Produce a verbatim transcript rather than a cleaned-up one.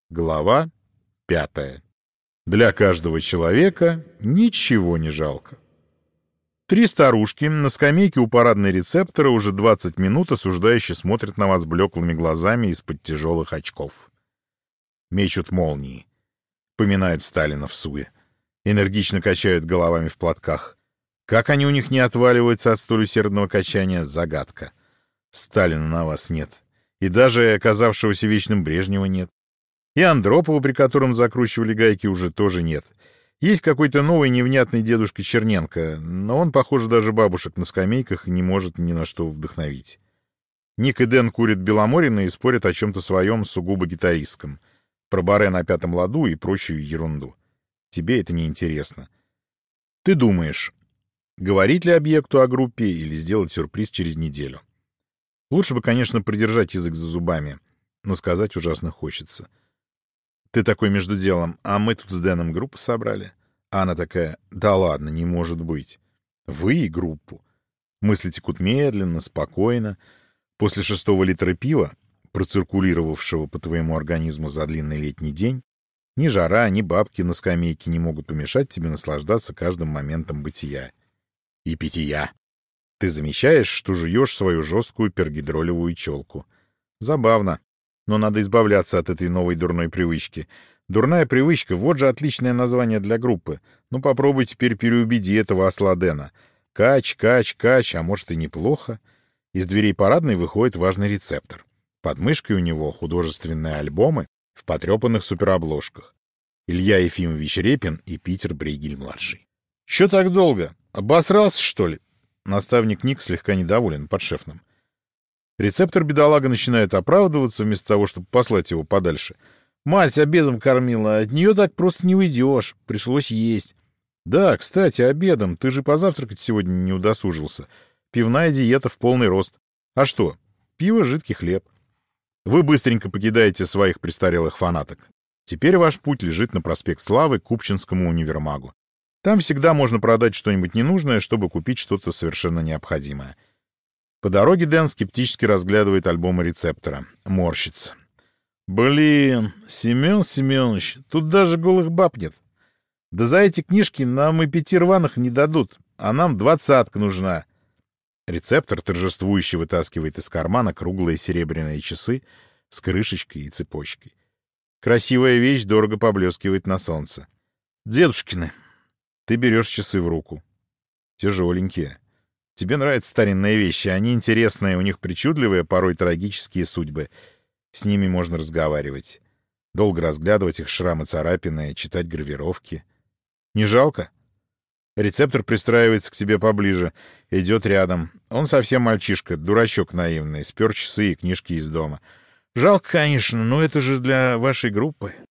Глава пятая. Для каждого человека ничего не жалко. Три старушки на скамейке у парадной рецептора уже двадцать минут осуждающе смотрят на вас блеклыми глазами из-под тяжелых очков. Мечут молнии. Поминают Сталина в суе. Энергично качают головами в платках. Как они у них не отваливаются от столь усердного качания — загадка. Сталина на вас нет. И даже оказавшегося вечным Брежнева нет. И Андропова, при котором закручивали гайки, уже тоже нет. Есть какой-то новый невнятный дедушка Черненко, но он, похоже, даже бабушек на скамейках не может ни на что вдохновить. Ник и Дэн курят Беломорина и спорят о чем-то своем сугубо гитаристском. Про баре на пятом ладу и прочую ерунду. Тебе это не интересно. Ты думаешь, говорить ли объекту о группе или сделать сюрприз через неделю. Лучше бы, конечно, придержать язык за зубами, но сказать ужасно хочется. Ты такой между делом: а мы тут с Дэном группу собрали. А она такая: да ладно, не может быть. Вы и группу. Мысли текут медленно, спокойно. После шестого литра пива, проциркулировавшего по твоему организму за длинный летний день, ни жара, ни бабки на скамейке не могут помешать тебе наслаждаться каждым моментом бытия. И питья. Ты замечаешь, что жуешь свою жесткую пергидролевую челку. Забавно. Но надо избавляться от этой новой дурной привычки. Дурная привычка — вот же отличное название для группы. Ну попробуй теперь переубеди этого осла Дэна. Кач, кач, кач, а может и неплохо. Из дверей парадной выходит важный рецептор. Под мышкой у него художественные альбомы в потрепанных суперобложках. Илья Ефимович Репин и Питер Брейгель-младший. «Чё так долго? Обосрался, что ли?» Наставник Ник слегка недоволен подшефным. Рецептор-бедолага начинает оправдываться, вместо того, чтобы послать его подальше. «Мать обедом кормила, от нее так просто не уйдешь. Пришлось есть». «Да, кстати, обедом. Ты же позавтракать сегодня не удосужился. Пивная диета в полный рост. А что? Пиво, жидкий хлеб». Вы быстренько покидаете своих престарелых фанаток. Теперь ваш путь лежит на проспект Славы к Купчинскому универмагу. Там всегда можно продать что-нибудь ненужное, чтобы купить что-то совершенно необходимое. По дороге Дэн скептически разглядывает альбомы рецептора. Морщится. «Блин, Семен Семенович, тут даже голых баб нет. Да за эти книжки нам и пяти рваных не дадут, а нам двадцатка нужна». Рецептор торжествующе вытаскивает из кармана круглые серебряные часы с крышечкой и цепочкой. Красивая вещь дорого поблескивает на солнце. «Дедушкины». Ты берешь часы в руку. Тяжеленькие. Тебе нравятся старинные вещи, они интересные, у них причудливые, порой трагические судьбы. С ними можно разговаривать. Долго разглядывать их шрамы, царапины, читать гравировки. Не жалко? Рецептор пристраивается к тебе поближе, идет рядом. Он совсем мальчишка, дурачок наивный, спер часы и книжки из дома. Жалко, конечно, но это же для вашей группы.